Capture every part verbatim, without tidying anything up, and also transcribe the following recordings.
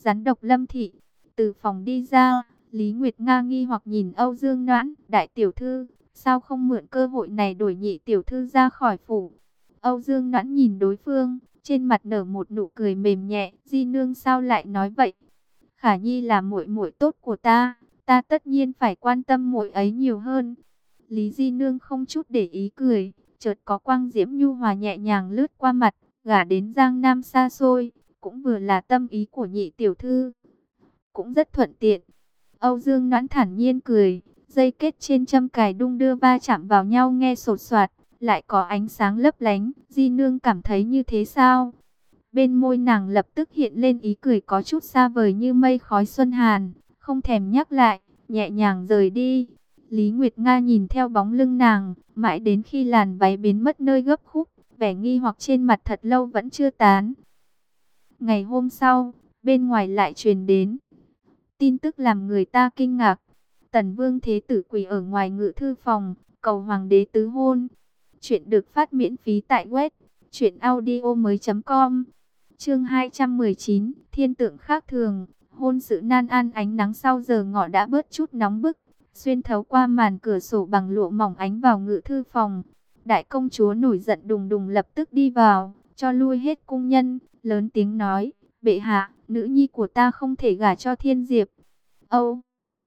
rắn độc Lâm thị. Từ phòng đi ra, Lý Nguyệt Nga nghi hoặc nhìn Âu Dương Noãn, đại tiểu thư, sao không mượn cơ hội này đuổi nhị tiểu thư ra khỏi phủ? Âu Dương Noãn nhìn đối phương, trên mặt nở một nụ cười mềm nhẹ, Di nương sao lại nói vậy? Khả Nhi là muội muội tốt của ta, ta tất nhiên phải quan tâm muội ấy nhiều hơn. Lý Di nương không chút để ý cười, chợt có quang diễm nhu hòa nhẹ nhàng lướt qua mặt, gả đến Giang Nam xa xôi, cũng vừa là tâm ý của nhị tiểu thư, cũng rất thuận tiện. Âu Dương Noãn thản nhiên cười, dây kết trên châm cài đung đưa va chạm vào nhau nghe sột soạt, lại có ánh sáng lấp lánh. Di nương cảm thấy như thế sao? Bên môi nàng lập tức hiện lên ý cười có chút xa vời như mây khói xuân hàn, không thèm nhắc lại, nhẹ nhàng rời đi. Lý Nguyệt Nga nhìn theo bóng lưng nàng, mãi đến khi làn váy biến mất nơi gấp khúc, vẻ nghi hoặc trên mặt thật lâu vẫn chưa tán. Ngày hôm sau, bên ngoài lại truyền đến tin tức làm người ta kinh ngạc. Tần Vương Thế Tử quỳ ở ngoài ngự thư phòng, cầu hoàng đế tứ hôn. Chuyện được phát miễn phí tại web truyện audio mới chấm com. Chương hai trăm mười chín, thiên tượng khác thường, hôn sự nan an. Ánh nắng sau giờ ngọ đã bớt chút nóng bức, xuyên thấu qua màn cửa sổ bằng lụa mỏng ánh vào ngự thư phòng. Đại công chúa nổi giận đùng đùng lập tức đi vào, cho lui hết cung nhân, lớn tiếng nói: bệ hạ, nữ nhi của ta không thể gả cho Thiên Diệp. Âu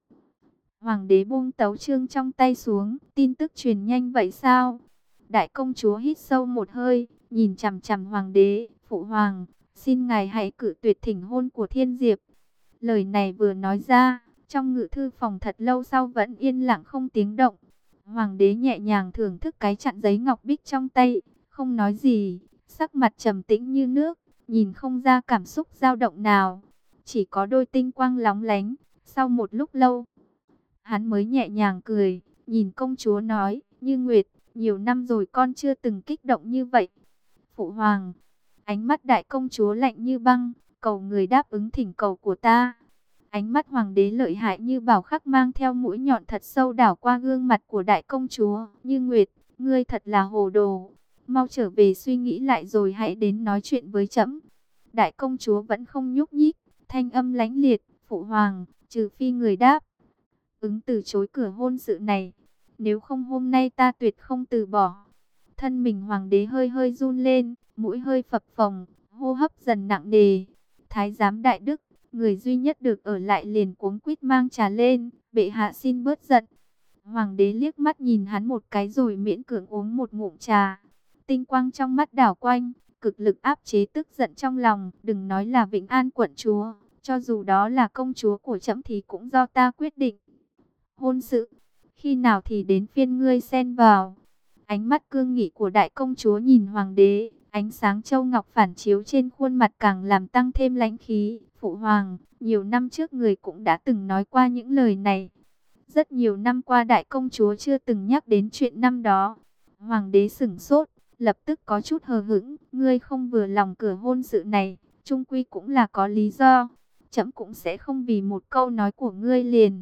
Hoàng đế buông tấu chương trong tay xuống, tin tức truyền nhanh vậy sao? Đại công chúa hít sâu một hơi, nhìn chằm chằm hoàng đế. Phụ hoàng, xin ngài hãy cự tuyệt thỉnh hôn của Thiên Diệp. Lời này vừa nói ra, trong ngự thư phòng thật lâu sau vẫn yên lặng không tiếng động. Hoàng đế nhẹ nhàng thưởng thức cái chặn giấy ngọc bích trong tay, không nói gì, sắc mặt trầm tĩnh như nước, nhìn không ra cảm xúc dao động nào, chỉ có đôi tinh quang lóng lánh. Sau một lúc lâu, hắn mới nhẹ nhàng cười, nhìn công chúa nói: Như Nguyệt, nhiều năm rồi con chưa từng kích động như vậy. Phụ hoàng, ánh mắt đại công chúa lạnh như băng, cầu người đáp ứng thỉnh cầu của ta. Ánh mắt hoàng đế lợi hại như bảo khắc mang theo mũi nhọn thật sâu đảo qua gương mặt của đại công chúa. Như Nguyệt, ngươi thật là hồ đồ, mau trở về suy nghĩ lại rồi hãy đến nói chuyện với trẫm. Đại công chúa vẫn không nhúc nhích, thanh âm lãnh liệt: Phụ hoàng, trừ phi người đáp ứng từ chối cửa hôn sự này, nếu không hôm nay ta tuyệt không từ bỏ. Thân mình hoàng đế hơi hơi run lên, mũi hơi phập phồng, hô hấp dần nặng nề. Thái giám Đại Đức, người duy nhất được ở lại, liền cuống quýt mang trà lên: bệ hạ xin bớt giận. Hoàng đế liếc mắt nhìn hắn một cái rồi miễn cưỡng uống một ngụm trà. Tinh quang trong mắt đảo quanh, cực lực áp chế tức giận trong lòng. Đừng nói là Vĩnh An quận chúa, cho dù đó là công chúa của trẫm thì cũng do ta quyết định. Hôn sự, khi nào thì đến phiên ngươi xen vào? Ánh mắt cương nghị của đại công chúa nhìn hoàng đế, ánh sáng châu ngọc phản chiếu trên khuôn mặt càng làm tăng thêm lãnh khí. Phụ hoàng, nhiều năm trước người cũng đã từng nói qua những lời này. Rất nhiều năm qua đại công chúa chưa từng nhắc đến chuyện năm đó. Hoàng đế sửng sốt, lập tức có chút hờ hững. Ngươi không vừa lòng cửa hôn sự này, chung quy cũng là có lý do. Trẫm cũng sẽ không vì một câu nói của ngươi liền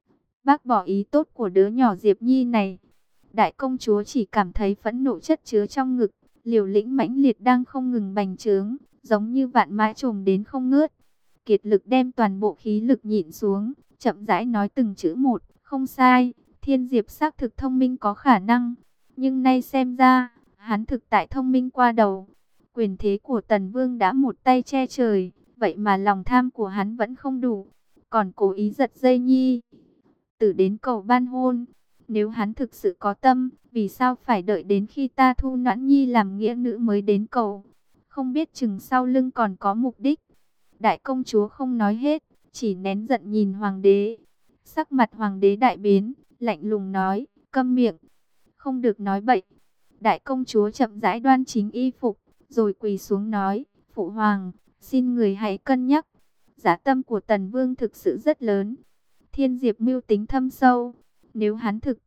bác bỏ ý tốt của đứa nhỏ Diệp Nhi này. Đại công chúa chỉ cảm thấy phẫn nộ chất chứa trong ngực, liều lĩnh mãnh liệt đang không ngừng bành trướng, giống như vạn mã trồm đến không ngớt. Kiệt lực đem toàn bộ khí lực nhịn xuống, chậm rãi nói từng chữ một: không sai, Thiên Diệp xác thực thông minh có khả năng, nhưng nay xem ra, hắn thực tại thông minh qua đầu. Quyền thế của Tần Vương đã một tay che trời, vậy mà lòng tham của hắn vẫn không đủ, còn cố ý giật dây Nhi tử đến cầu ban hôn. Nếu hắn thực sự có tâm, vì sao phải đợi đến khi ta thu Noãn Nhi làm nghĩa nữ mới đến cầu? Không biết chừng sau lưng còn có mục đích. Đại công chúa không nói hết, chỉ nén giận nhìn hoàng đế. Sắc mặt hoàng đế đại biến, lạnh lùng nói: câm miệng, không được nói bậy. Đại công chúa chậm rãi đoan chính y phục, rồi quỳ xuống nói: Phụ hoàng, xin người hãy cân nhắc. Giá tâm của Tần Vương thực sự rất lớn. Thiên Diệp mưu tính thâm sâu, nếu hắn thực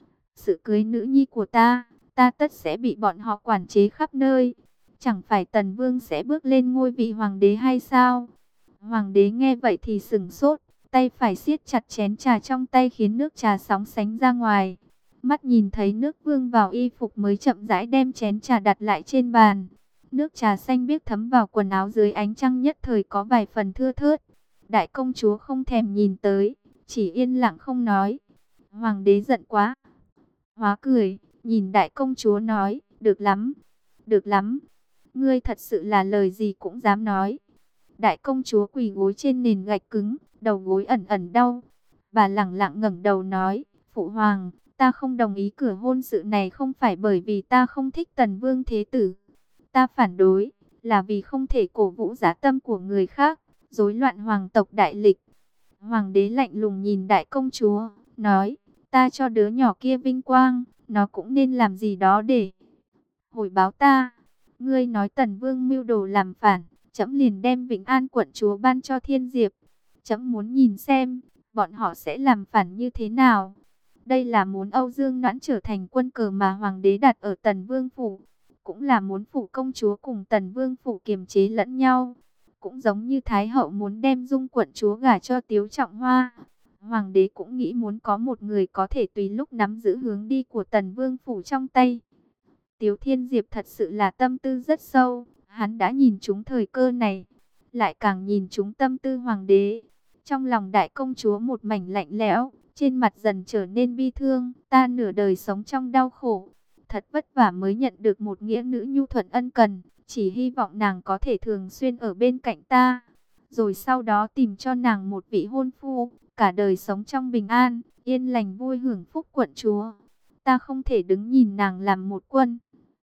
sự cưới nữ nhi của ta, ta tất sẽ bị bọn họ quản chế khắp nơi. Chẳng phải Tần Vương sẽ bước lên ngôi vị hoàng đế hay sao? Hoàng đế nghe vậy thì sửng sốt, tay phải siết chặt chén trà trong tay khiến nước trà sóng sánh ra ngoài. Mắt nhìn thấy nước vương vào y phục mới chậm rãi đem chén trà đặt lại trên bàn. Nước trà xanh biếc thấm vào quần áo dưới ánh trăng nhất thời có vài phần thưa thớt. Đại công chúa không thèm nhìn tới, chỉ yên lặng không nói. Hoàng đế giận quá, hóa cười, nhìn đại công chúa nói, được lắm, được lắm. Ngươi thật sự là lời gì cũng dám nói. Đại công chúa quỳ gối trên nền gạch cứng, đầu gối ẩn ẩn đau. Bà lẳng lặng ngẩng đầu nói, phụ hoàng, ta không đồng ý cửa hôn sự này không phải bởi vì ta không thích Tần Vương Thế Tử. Ta phản đối, là vì không thể cổ vũ giá tâm của người khác, rối loạn hoàng tộc đại lịch. Hoàng đế lạnh lùng nhìn đại công chúa, nói, ta cho đứa nhỏ kia vinh quang, nó cũng nên làm gì đó để hồi báo ta. Ngươi nói Tần Vương mưu đồ làm phản, trẫm liền đem Vĩnh An quận chúa ban cho Thiên Diệp. Trẫm muốn nhìn xem, bọn họ sẽ làm phản như thế nào. Đây là muốn Âu Dương Noãn trở thành quân cờ mà hoàng đế đặt ở Tần Vương phủ, cũng là muốn phủ công chúa cùng Tần Vương phủ kiềm chế lẫn nhau. Cũng giống như Thái hậu muốn đem Dung quận chúa gả cho Tiếu Trọng Hoa, hoàng đế cũng nghĩ muốn có một người có thể tùy lúc nắm giữ hướng đi của Tần Vương phủ trong tay. Tiếu Thiên Diệp thật sự là tâm tư rất sâu, hắn đã nhìn trúng thời cơ này, lại càng nhìn trúng tâm tư hoàng đế. Trong lòng đại công chúa một mảnh lạnh lẽo, trên mặt dần trở nên bi thương, ta nửa đời sống trong đau khổ, thật vất vả mới nhận được một nghĩa nữ nhu thuận ân cần, chỉ hy vọng nàng có thể thường xuyên ở bên cạnh ta, rồi sau đó tìm cho nàng một vị hôn phu, cả đời sống trong bình an, yên lành vui hưởng phúc quận chúa. Ta không thể đứng nhìn nàng làm một quân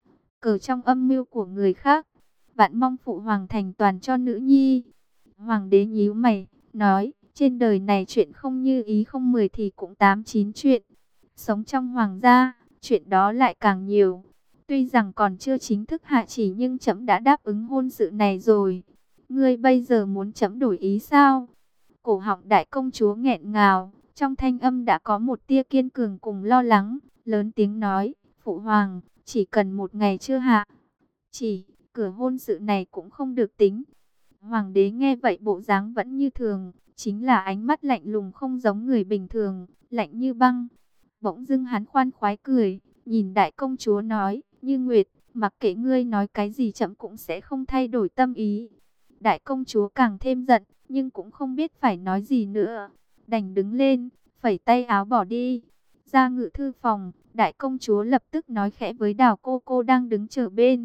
cờ trong âm mưu của người khác. Vạn mong phụ hoàng thành toàn cho nữ nhi. Hoàng đế nhíu mày, nói, trên đời này chuyện không như ý không mười thì cũng tám chín chuyện. Sống trong hoàng gia, chuyện đó lại càng nhiều. Tuy rằng còn chưa chính thức hạ chỉ nhưng trẫm đã đáp ứng hôn sự này rồi. Ngươi bây giờ muốn trẫm đổi ý sao? Cổ họng đại công chúa nghẹn ngào, trong thanh âm đã có một tia kiên cường cùng lo lắng, lớn tiếng nói, phụ hoàng, chỉ cần một ngày chưa hạ chỉ, cửa hôn sự này cũng không được tính. Hoàng đế nghe vậy bộ dáng vẫn như thường, chính là ánh mắt lạnh lùng không giống người bình thường, lạnh như băng. Bỗng dưng hắn khoan khoái cười, nhìn đại công chúa nói, Như Nguyệt, mặc kệ ngươi nói cái gì trẫm cũng sẽ không thay đổi tâm ý. Đại công chúa càng thêm giận, nhưng cũng không biết phải nói gì nữa, đành đứng lên, phẩy tay áo bỏ đi. Ra ngự thư phòng, đại công chúa lập tức nói khẽ với Đào cô cô đang đứng chờ bên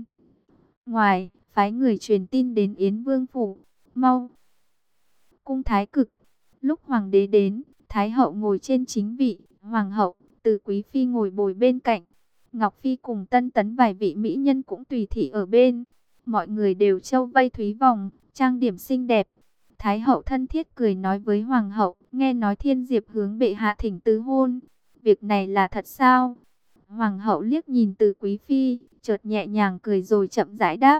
ngoài, phái người truyền tin đến Yến Vương phủ, mau cung thái cực. Lúc hoàng đế đến, thái hậu ngồi trên chính vị, hoàng hậu, Từ quý phi ngồi bồi bên cạnh, Ngọc phi cùng tân tấn vài vị mỹ nhân cũng tùy thị ở bên. Mọi người đều châu vây thúy vòng, trang điểm xinh đẹp. Thái hậu thân thiết cười nói với hoàng hậu, nghe nói Thiên Diệp hướng bệ hạ thỉnh tứ hôn, việc này là thật sao? Hoàng hậu liếc nhìn Từ quý phi, chợt nhẹ nhàng cười rồi chậm rãi đáp,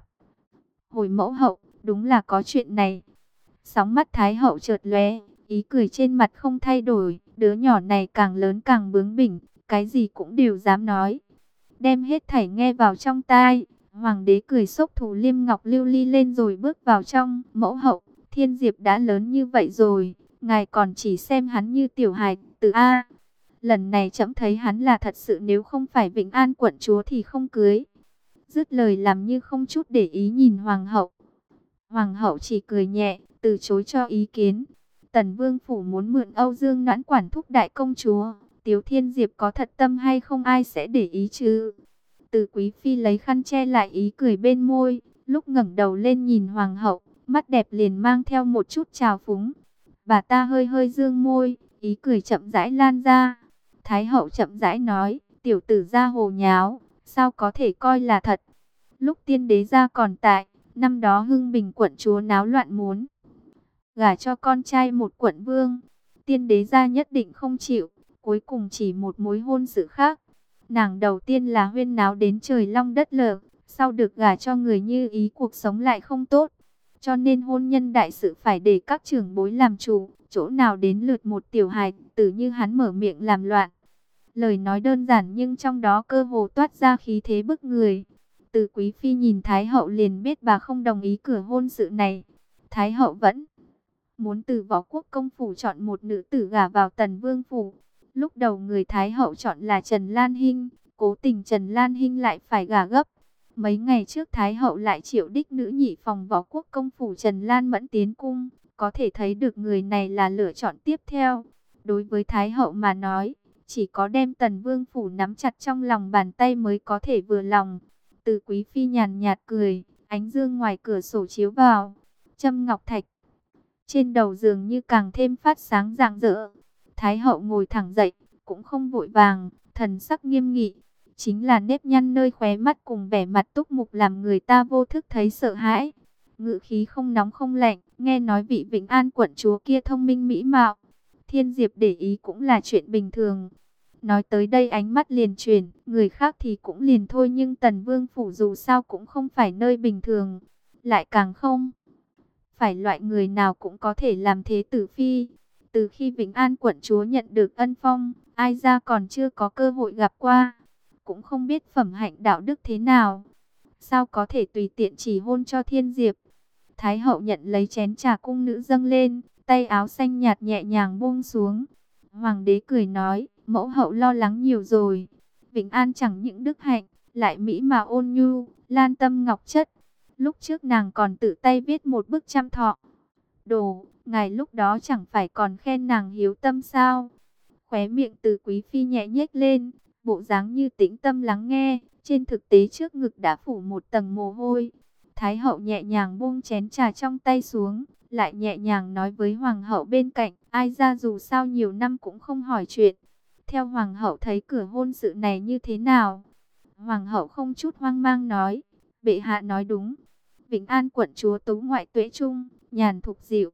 hồi mẫu hậu, đúng là có chuyện này. Sóng mắt thái hậu chợt lóe, ý cười trên mặt không thay đổi, đứa nhỏ này càng lớn càng bướng bỉnh, cái gì cũng đều dám nói. Đem hết thảy nghe vào trong tai, hoàng đế cười xốc thủ liêm ngọc lưu ly lên rồi bước vào trong. Mẫu hậu, Thiên Diệp đã lớn như vậy rồi, ngài còn chỉ xem hắn như tiểu hài tử a. Lần này trẫm thấy hắn là thật sự, nếu không phải Vĩnh An quận chúa thì không cưới. Dứt lời làm như không chút để ý nhìn hoàng hậu. Hoàng hậu chỉ cười nhẹ, từ chối cho ý kiến. Tần Vương phủ muốn mượn Âu Dương Noãn quản thúc đại công chúa, Tiếu Thiên Diệp có thật tâm hay không ai sẽ để ý chứ? Từ quý phi lấy khăn che lại ý cười bên môi, lúc ngẩng đầu lên nhìn hoàng hậu, mắt đẹp liền mang theo một chút trào phúng. Bà ta hơi hơi dương môi, ý cười chậm rãi lan ra. Thái hậu chậm rãi nói, tiểu tử ra hồ nháo, sao có thể coi là thật? Lúc tiên đế gia còn tại, năm đó Hưng Bình quận chúa náo loạn muốn gả cho con trai một quận vương, tiên đế gia nhất định không chịu, cuối cùng chỉ một mối hôn sự khác. Nàng đầu tiên là huyên náo đến trời long đất lở, sau được gả cho người như ý cuộc sống lại không tốt, cho nên hôn nhân đại sự phải để các trưởng bối làm chủ, chỗ nào đến lượt một tiểu hài tử như hắn mở miệng làm loạn. Lời nói đơn giản nhưng trong đó cơ hồ toát ra khí thế bức người. Từ quý phi nhìn thái hậu liền biết bà không đồng ý cửa hôn sự này. Thái hậu vẫn muốn từ Võ Quốc công phủ chọn một nữ tử gả vào Tần Vương phủ. Lúc đầu người thái hậu chọn là Trần Lan Hinh, cố tình Trần Lan Hinh lại phải gả gấp. Mấy ngày trước thái hậu lại triệu đích nữ nhị phòng Võ Quốc công phủ Trần Lan Mẫn tiến cung, có thể thấy được người này là lựa chọn tiếp theo. Đối với Thái hậu mà nói, chỉ có đem Tần Vương phủ nắm chặt trong lòng bàn tay mới có thể vừa lòng. Từ Quý phi nhàn nhạt cười, ánh dương ngoài cửa sổ chiếu vào, châm ngọc thạch trên đầu giường như càng thêm phát sáng rạng rỡ. Thái hậu ngồi thẳng dậy, cũng không vội vàng, thần sắc nghiêm nghị. Chính là nếp nhăn nơi khóe mắt cùng vẻ mặt túc mục làm người ta vô thức thấy sợ hãi. Ngữ khí không nóng không lạnh, nghe nói vị Vĩnh An quận chúa kia thông minh mỹ mạo. Thiên Diệp để ý cũng là chuyện bình thường. Nói tới đây ánh mắt liền chuyển, người khác thì cũng liền thôi, nhưng Tần Vương phủ dù sao cũng không phải nơi bình thường. Lại càng không phải loại người nào cũng có thể làm thế tử phi. Từ khi Vĩnh An quận chúa nhận được ân phong, ai ra còn chưa có cơ hội gặp qua. Cũng không biết phẩm hạnh đạo đức thế nào. Sao có thể tùy tiện chỉ hôn cho Thiên Diệp. Thái hậu nhận lấy chén trà cung nữ dâng lên, tay áo xanh nhạt nhẹ nhàng buông xuống. Hoàng đế cười nói, mẫu hậu lo lắng nhiều rồi. Vĩnh An chẳng những đức hạnh, lại mỹ mà ôn nhu, lan tâm ngọc chất. Lúc trước nàng còn tự tay viết một bức trăm thọ đồ, ngài lúc đó chẳng phải còn khen nàng hiếu tâm sao? Khóe miệng Từ Quý phi nhẹ nhếch lên, bộ dáng như tĩnh tâm lắng nghe, trên thực tế trước ngực đã phủ một tầng mồ hôi. Thái hậu nhẹ nhàng buông chén trà trong tay xuống, lại nhẹ nhàng nói với hoàng hậu bên cạnh, ai ra dù sao nhiều năm cũng không hỏi chuyện. Theo hoàng hậu thấy cửa hôn sự này như thế nào? Hoàng hậu không chút hoang mang nói, bệ hạ nói đúng. Vĩnh An quận chúa tú ngoại tuệ trung, nhàn thục dịu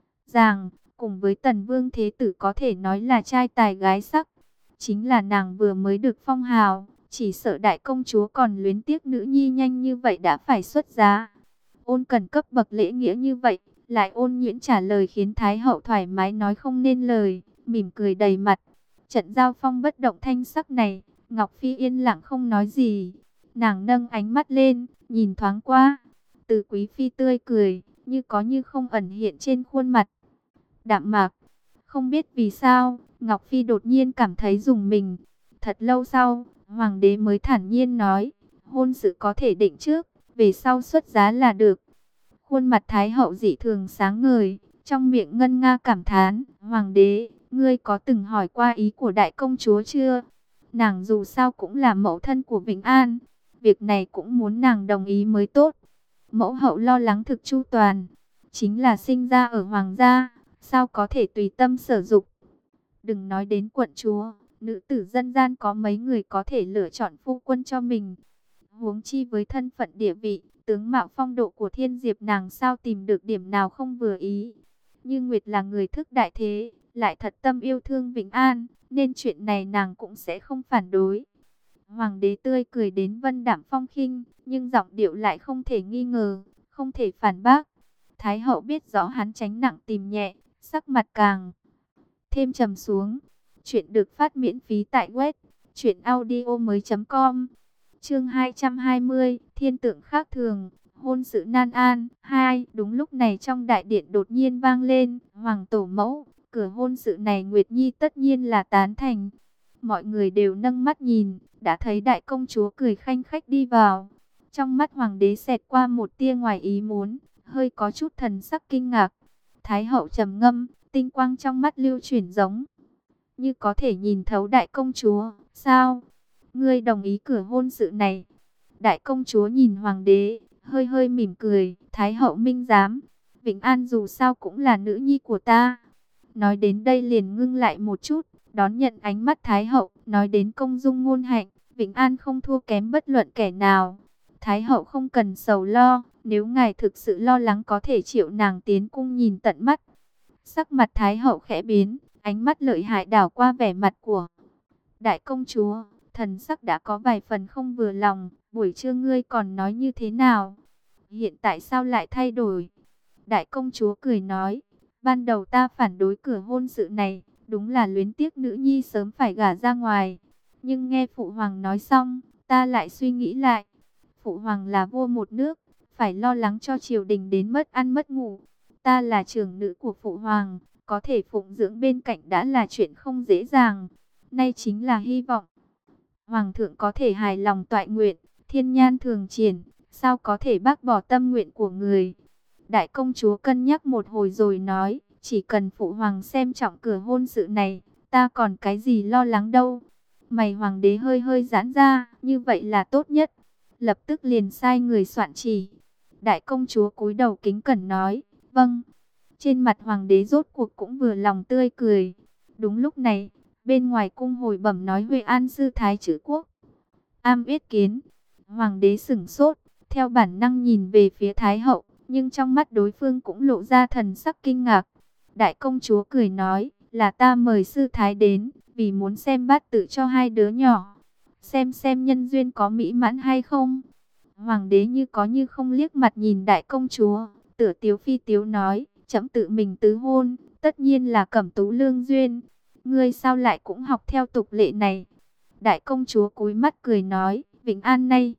dàng, cùng với Tần Vương thế tử có thể nói là trai tài gái sắc. Chính là nàng vừa mới được phong hào, chỉ sợ đại công chúa còn luyến tiếc nữ nhi nhanh như vậy đã phải xuất giá. Ôn Cần cấp bậc lễ nghĩa như vậy, lại ôn nhuyễn trả lời khiến Thái hậu thoải mái nói không nên lời, mỉm cười đầy mặt. Trận giao phong bất động thanh sắc này, Ngọc Phi yên lặng không nói gì. Nàng nâng ánh mắt lên, nhìn thoáng qua. Từ Quý phi tươi cười, như có như không ẩn hiện trên khuôn mặt đạm mạc. Không biết vì sao, Ngọc Phi đột nhiên cảm thấy rùng mình. Thật lâu sau, hoàng đế mới thản nhiên nói, hôn sự có thể định trước, về sau xuất giá là được. Khuôn mặt Thái hậu dị thường sáng ngời, trong miệng ngân nga cảm thán, hoàng đế, ngươi có từng hỏi qua ý của đại công chúa chưa? Nàng dù sao cũng là mẫu thân của Vĩnh An, việc này cũng muốn nàng đồng ý mới tốt. Mẫu hậu lo lắng thực chu toàn, chính là sinh ra ở hoàng gia, sao có thể tùy tâm sở dục. Đừng nói đến quận chúa, nữ tử dân gian có mấy người có thể lựa chọn phu quân cho mình. Huống chi với thân phận địa vị, tướng mạo phong độ của Thiên Diệp, nàng sao tìm được điểm nào không vừa ý. Nhưng Nguyệt là người thức đại thế, lại thật tâm yêu thương Vĩnh An, nên chuyện này nàng cũng sẽ không phản đối. Hoàng đế tươi cười đến vân đạm phong khinh, nhưng giọng điệu lại không thể nghi ngờ, không thể phản bác. Thái hậu biết rõ hắn tránh nặng tìm nhẹ, sắc mặt càng thêm trầm xuống. Chuyện được phát miễn phí tại web truyện audio mới chấm com. Chương hai trăm hai mươi, thiên tượng khác thường, hôn sự nan an. Hai, đúng lúc này trong đại điện đột nhiên vang lên, hoàng tổ mẫu, cửa hôn sự này Nguyệt Nhi tất nhiên là tán thành. Mọi người đều nâng mắt nhìn, đã thấy đại công chúa cười khanh khách đi vào. Trong mắt hoàng đế xẹt qua một tia ngoài ý muốn, hơi có chút thần sắc kinh ngạc. Thái hậu trầm ngâm, tinh quang trong mắt lưu chuyển giống như có thể nhìn thấu đại công chúa. Sao? Ngươi đồng ý cửa hôn sự này? Đại công chúa nhìn hoàng đế, hơi hơi mỉm cười. Thái hậu minh giám, Vĩnh An dù sao cũng là nữ nhi của ta. Nói đến đây liền ngưng lại một chút, đón nhận ánh mắt Thái hậu. Nói đến công dung ngôn hạnh, Vĩnh An không thua kém bất luận kẻ nào. Thái hậu không cần sầu lo, nếu ngài thực sự lo lắng có thể triệu nàng tiến cung nhìn tận mắt. Sắc mặt Thái hậu khẽ biến, ánh mắt lợi hại đảo qua vẻ mặt của đại công chúa. Thần sắc đã có vài phần không vừa lòng. Buổi trưa ngươi còn nói như thế nào? Hiện tại sao lại thay đổi? Đại công chúa cười nói, ban đầu ta phản đối cửa hôn sự này, đúng là luyến tiếc nữ nhi sớm phải gả ra ngoài. Nhưng nghe phụ hoàng nói xong, ta lại suy nghĩ lại. Phụ hoàng là vua một nước, phải lo lắng cho triều đình đến mất ăn mất ngủ. Ta là trưởng nữ của phụ hoàng, có thể phụng dưỡng bên cạnh đã là chuyện không dễ dàng. Nay chính là hy vọng hoàng thượng có thể hài lòng toại nguyện, thiên nhan thường triển, sao có thể bác bỏ tâm nguyện của người. Đại công chúa cân nhắc một hồi rồi nói, chỉ cần phụ hoàng xem trọng cửa hôn sự này, ta còn cái gì lo lắng đâu. Mày hoàng đế hơi hơi giãn ra, như vậy là tốt nhất. Lập tức liền sai người soạn chỉ. Đại công chúa cúi đầu kính cẩn nói, vâng. Trên mặt hoàng đế rốt cuộc cũng vừa lòng tươi cười. Đúng lúc này, bên ngoài cung hồi bẩm nói Huệ An sư thái chữ quốc am yết kiến. Hoàng đế sửng sốt, theo bản năng nhìn về phía thái hậu, nhưng trong mắt đối phương cũng lộ ra thần sắc kinh ngạc. Đại công chúa cười nói, là ta mời sư thái đến, vì muốn xem bát tự cho hai đứa nhỏ, xem xem nhân duyên có mỹ mãn hay không. Hoàng đế như có như không liếc mặt nhìn đại công chúa, tựa tiếu phi tiếu nói, trẫm tự mình tứ hôn, tất nhiên là cẩm tú lương duyên. Ngươi sao lại cũng học theo tục lệ này? Đại công chúa cúi mắt cười nói, Vĩnh An này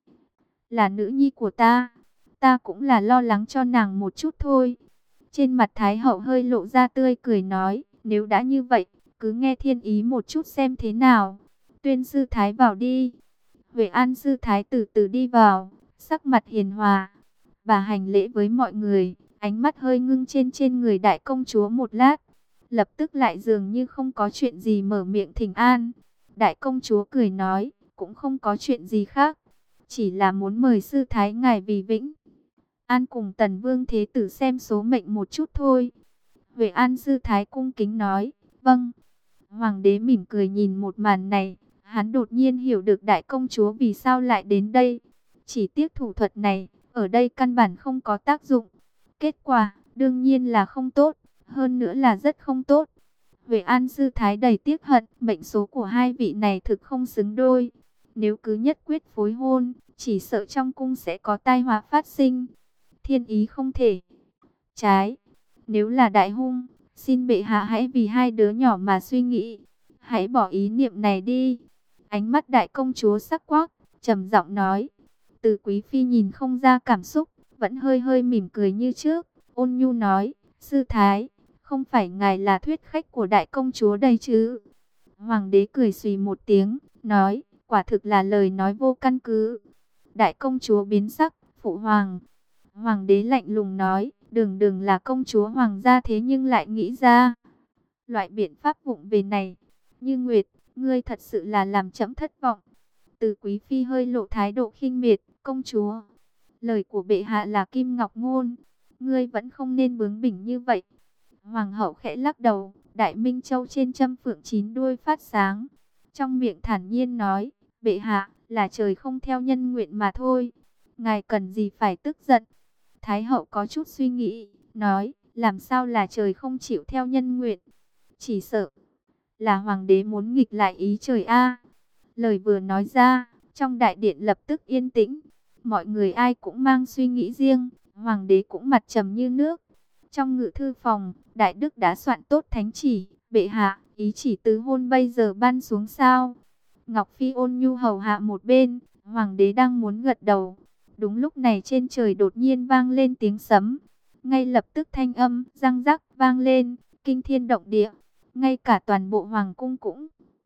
là nữ nhi của ta, ta cũng là lo lắng cho nàng một chút thôi. Trên mặt thái hậu hơi lộ ra tươi cười nói, nếu đã như vậy, cứ nghe thiên ý một chút xem thế nào. Tuyên sư thái vào đi. Huệ An sư thái từ từ đi vào, sắc mặt hiền hòa. Bà hành lễ với mọi người, ánh mắt hơi ngưng trên trên người đại công chúa một lát. Lập tức lại dường như không có chuyện gì mở miệng thỉnh an. Đại công chúa cười nói, cũng không có chuyện gì khác. Chỉ là muốn mời sư thái ngài vì Vĩnh An cùng Tần Vương Thế Tử xem số mệnh một chút thôi. Huệ An sư thái cung kính nói, vâng. Hoàng đế mỉm cười nhìn một màn này, hắn đột nhiên hiểu được đại công chúa vì sao lại đến đây. Chỉ tiếc thủ thuật này, ở đây căn bản không có tác dụng. Kết quả, đương nhiên là không tốt, hơn nữa là rất không tốt. Huệ An sư thái đầy tiếc hận, mệnh số của hai vị này thực không xứng đôi. Nếu cứ nhất quyết phối hôn, chỉ sợ trong cung sẽ có tai họa phát sinh. Thiên ý không thể trái. Nếu là đại hung, xin bệ hạ hãy vì hai đứa nhỏ mà suy nghĩ. Hãy bỏ ý niệm này đi. Ánh mắt đại công chúa sắc quắc, trầm giọng nói. Từ quý phi nhìn không ra cảm xúc, vẫn hơi hơi mỉm cười như trước. Ôn nhu nói, sư thái, không phải ngài là thuyết khách của đại công chúa đây chứ? Hoàng đế cười xùy một tiếng, nói, quả thực là lời nói vô căn cứ. Đại công chúa biến sắc, phụ hoàng. Hoàng đế lạnh lùng nói, đừng đừng là công chúa hoàng gia thế nhưng lại nghĩ ra loại biện pháp vụng về này. Như Nguyệt, ngươi thật sự là làm trẫm thất vọng. Từ quý phi hơi lộ thái độ khinh miệt, công chúa. Lời của bệ hạ là kim ngọc ngôn, ngươi vẫn không nên bướng bỉnh như vậy. Hoàng hậu khẽ lắc đầu, đại minh châu trên châm phượng chín đuôi phát sáng. Trong miệng thản nhiên nói, bệ hạ, là trời không theo nhân nguyện mà thôi. Ngài cần gì phải tức giận. Thái hậu có chút suy nghĩ, nói, làm sao là trời không chịu theo nhân nguyện. Chỉ sợ là hoàng đế muốn nghịch lại ý trời a. Lời vừa nói ra, trong đại điện lập tức yên tĩnh. Mọi người ai cũng mang suy nghĩ riêng, hoàng đế cũng mặt trầm như nước. Trong ngự thư phòng, đại đức đã soạn tốt thánh chỉ, bệ hạ, ý chỉ tứ hôn bây giờ ban xuống sao? Ngọc Phi ôn nhu hầu hạ một bên, hoàng đế đang muốn gật đầu. Đúng lúc này trên trời đột nhiên vang lên tiếng sấm. Ngay lập tức thanh âm, răng rắc, vang lên, kinh thiên động địa. Ngay cả toàn bộ hoàng cung cũng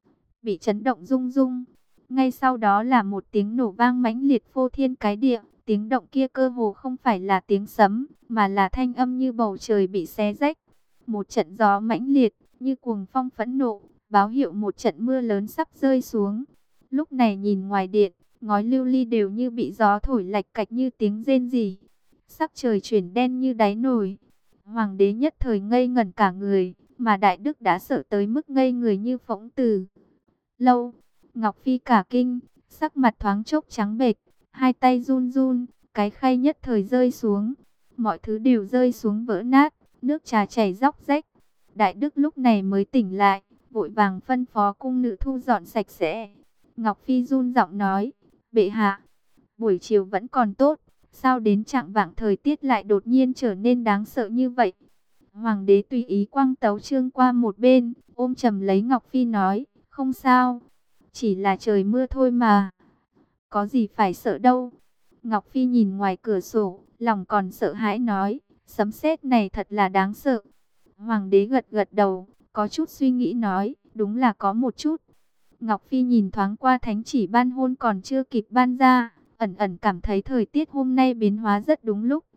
bị chấn động rung rung. Ngay sau đó là một tiếng nổ vang mãnh liệt phô thiên cái địa. Tiếng động kia cơ hồ không phải là tiếng sấm, mà là thanh âm như bầu trời bị xé rách. Một trận gió mãnh liệt, như cuồng phong phẫn nộ, báo hiệu một trận mưa lớn sắp rơi xuống. Lúc này nhìn ngoài điện, ngói lưu ly đều như bị gió thổi lạch cạch như tiếng rên rỉ. Sắc trời chuyển đen như đáy nồi. Hoàng đế nhất thời ngây ngẩn cả người, mà đại đức đã sợ tới mức ngây người như phỗng từ lâu. Ngọc Phi cả kinh, sắc mặt thoáng chốc trắng bệch, hai tay run run, cái khay nhất thời rơi xuống. Mọi thứ đều rơi xuống vỡ nát, nước trà chảy róc rách. Đại đức lúc này mới tỉnh lại, vội vàng phân phó cung nữ thu dọn sạch sẽ. Ngọc Phi run giọng nói, bệ hạ, buổi chiều vẫn còn tốt, sao đến trạng vạng thời tiết lại đột nhiên trở nên đáng sợ như vậy? Hoàng đế tùy ý quăng tấu chương qua một bên, ôm chầm lấy Ngọc Phi nói, không sao, chỉ là trời mưa thôi mà, có gì phải sợ đâu. Ngọc Phi nhìn ngoài cửa sổ, lòng còn sợ hãi nói, sấm sét này thật là đáng sợ. Hoàng đế gật gật đầu, có chút suy nghĩ nói, đúng là có một chút. Ngọc Phi nhìn thoáng qua thánh chỉ ban hôn còn chưa kịp ban ra, ẩn ẩn cảm thấy thời tiết hôm nay biến hóa rất đúng lúc.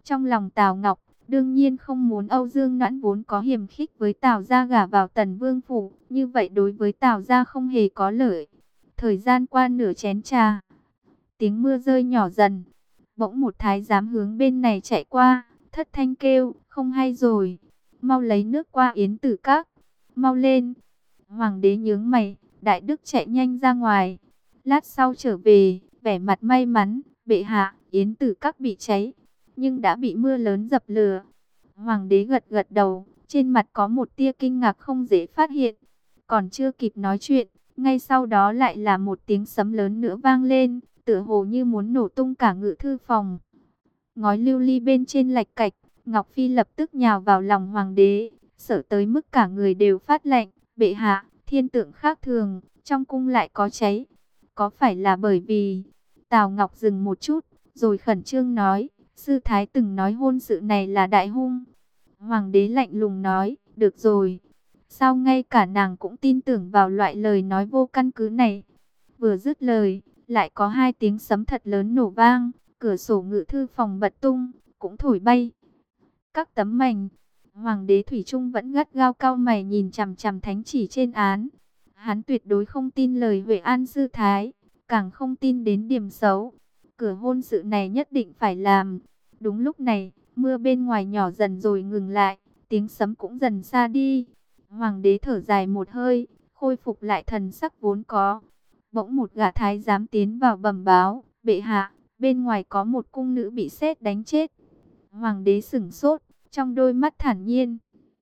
Trong lòng Tào Ngọc, đương nhiên không muốn Âu Dương Noãn vốn có hiềm khích với Tào gia gả vào Tần Vương phủ, như vậy đối với Tào gia không hề có lợi. Thời gian qua nửa chén trà, tiếng mưa rơi nhỏ dần. Bỗng một thái giám hướng bên này chạy qua, thất thanh kêu, không hay rồi, mau lấy nước qua Yến Tử Các, mau lên. Hoàng đế nhướng mày, Đại Đức chạy nhanh ra ngoài. Lát sau trở về, vẻ mặt may mắn, bệ hạ, Yến Tử Các bị cháy, nhưng đã bị mưa lớn dập lửa. Hoàng đế gật gật đầu, trên mặt có một tia kinh ngạc không dễ phát hiện. Còn chưa kịp nói chuyện, ngay sau đó lại là một tiếng sấm lớn nữa vang lên, tựa hồ như muốn nổ tung cả ngự thư phòng. Ngói lưu ly bên trên lạch cạch, Ngọc Phi lập tức nhào vào lòng hoàng đế, sợ tới mức cả người đều phát lạnh. Bệ hạ, thiên tượng khác thường, trong cung lại có cháy. Có phải là bởi vì... Tào Ngọc dừng một chút, rồi khẩn trương nói, sư thái từng nói hôn sự này là đại hung. Hoàng đế lạnh lùng nói, được rồi. Sao ngay cả nàng cũng tin tưởng vào loại lời nói vô căn cứ này? Vừa dứt lời, lại có hai tiếng sấm thật lớn nổ vang, cửa sổ ngự thư phòng bật tung, cũng thổi bay các tấm mảnh. Hoàng đế thủy chung vẫn gắt gao cau mày nhìn chằm chằm thánh chỉ trên án. Hắn tuyệt đối không tin lời Huệ An sư thái, càng không tin đến điểm xấu. Cửa hôn sự này nhất định phải làm. Đúng lúc này, mưa bên ngoài nhỏ dần rồi ngừng lại, tiếng sấm cũng dần xa đi. Hoàng đế thở dài một hơi, khôi phục lại thần sắc vốn có. Bỗng một gã thái giám tiến vào bẩm báo, bệ hạ, bên ngoài có một cung nữ bị sét đánh chết. Hoàng đế sửng sốt, trong đôi mắt thản nhiên,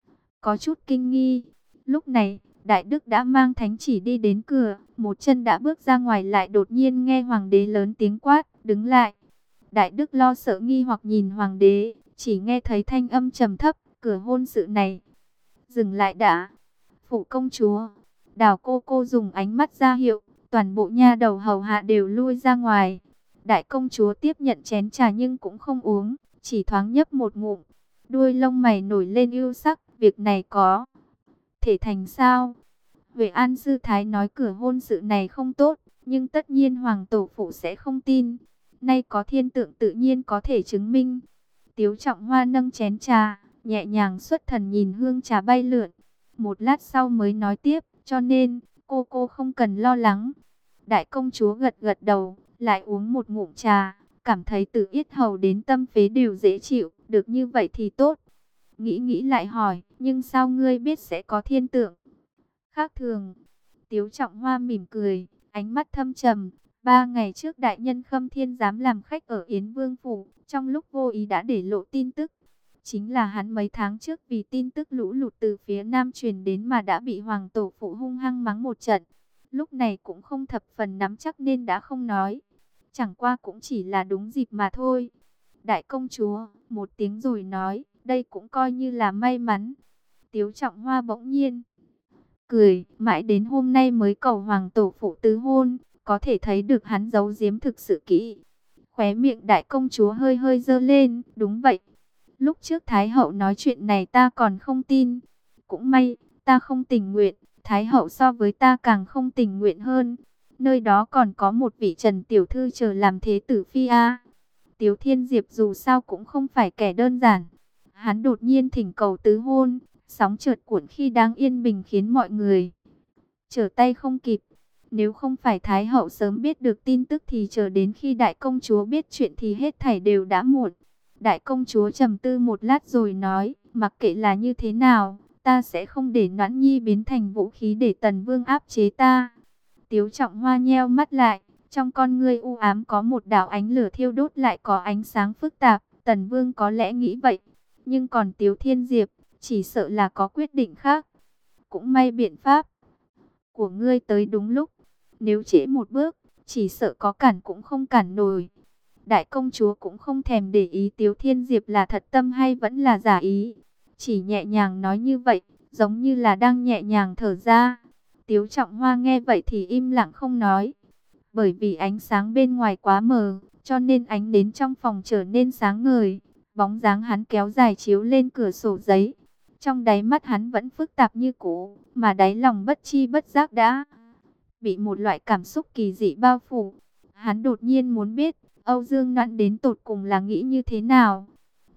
có chút kinh nghi. Lúc này, Đại Đức đã mang thánh chỉ đi đến cửa, một chân đã bước ra ngoài lại đột nhiên nghe hoàng đế lớn tiếng quát, đứng lại. Đại Đức lo sợ nghi hoặc nhìn hoàng đế, chỉ nghe thấy thanh âm trầm thấp, cửa hôn sự này. Dừng lại đã. Phụ công chúa, Đào cô cô dùng ánh mắt ra hiệu, toàn bộ nha đầu hầu hạ đều lui ra ngoài. Đại công chúa tiếp nhận chén trà nhưng cũng không uống, chỉ thoáng nhấp một ngụm. Đuôi lông mày nổi lên ưu sắc, việc này có thể thành sao? Huệ An sư thái nói cửa hôn sự này không tốt, nhưng tất nhiên hoàng tổ phụ sẽ không tin. Nay có thiên tượng tự nhiên có thể chứng minh. Tiếu Trọng Hoa nâng chén trà, nhẹ nhàng xuất thần nhìn hương trà bay lượn. Một lát sau mới nói tiếp, cho nên, cô cô không cần lo lắng. Đại công chúa gật gật đầu, lại uống một ngụm trà, cảm thấy từ yết hầu đến tâm phế đều dễ chịu, được như vậy thì tốt. Nghĩ nghĩ lại hỏi, nhưng sao ngươi biết sẽ có thiên tượng khác thường? Tiếu Trọng Hoa mỉm cười, ánh mắt thâm trầm. Ba ngày trước đại nhân Khâm Thiên dám làm khách ở Yến Vương Phủ, trong lúc vô ý đã để lộ tin tức. Chính là hắn mấy tháng trước vì tin tức lũ lụt từ phía Nam truyền đến mà đã bị Hoàng Tổ Phụ hung hăng mắng một trận. Lúc này cũng không thập phần nắm chắc nên đã không nói. Chẳng qua cũng chỉ là đúng dịp mà thôi. Đại công chúa, một tiếng rồi nói, đây cũng coi như là may mắn. Tiếu Trọng Hoa bỗng nhiên cười, mãi đến hôm nay mới cầu Hoàng Tổ Phụ tứ hôn, có thể thấy được hắn giấu giếm thực sự kỹ. Khóe miệng đại công chúa hơi hơi dơ lên, đúng vậy. Lúc trước Thái hậu nói chuyện này ta còn không tin. Cũng may, ta không tình nguyện, Thái hậu so với ta càng không tình nguyện hơn. Nơi đó còn có một vị Trần tiểu thư chờ làm thế tử phi a. Tiếu Thiên Diệp dù sao cũng không phải kẻ đơn giản. Hắn đột nhiên thỉnh cầu tứ hôn, sóng chợt cuộn khi đang yên bình khiến mọi người trở tay không kịp. Nếu không phải Thái hậu sớm biết được tin tức thì chờ đến khi đại công chúa biết chuyện thì hết thảy đều đã muộn. Đại công chúa trầm tư một lát rồi nói, mặc kệ là như thế nào, ta sẽ không để Noãn Nhi biến thành vũ khí để Tần Vương áp chế ta. Tiếu Trọng Hoa nheo mắt lại, trong con ngươi u ám có một đạo ánh lửa thiêu đốt lại có ánh sáng phức tạp. Tần Vương có lẽ nghĩ vậy, nhưng còn Tiếu Thiên Diệp, chỉ sợ là có quyết định khác. Cũng may biện pháp của ngươi tới đúng lúc, nếu trễ một bước, chỉ sợ có cản cũng không cản nổi. Đại công chúa cũng không thèm để ý Tiếu Thiên Diệp là thật tâm hay vẫn là giả ý, chỉ nhẹ nhàng nói như vậy, giống như là đang nhẹ nhàng thở ra. Tiếu Trọng Hoa nghe vậy thì im lặng không nói, bởi vì ánh sáng bên ngoài quá mờ, cho nên ánh đến trong phòng trở nên sáng ngời. Bóng dáng hắn kéo dài chiếu lên cửa sổ giấy, trong đáy mắt hắn vẫn phức tạp như cũ, mà đáy lòng bất chi bất giác đã bị một loại cảm xúc kỳ dị bao phủ. Hắn đột nhiên muốn biết Âu Dương Noãn đến tột cùng là nghĩ như thế nào.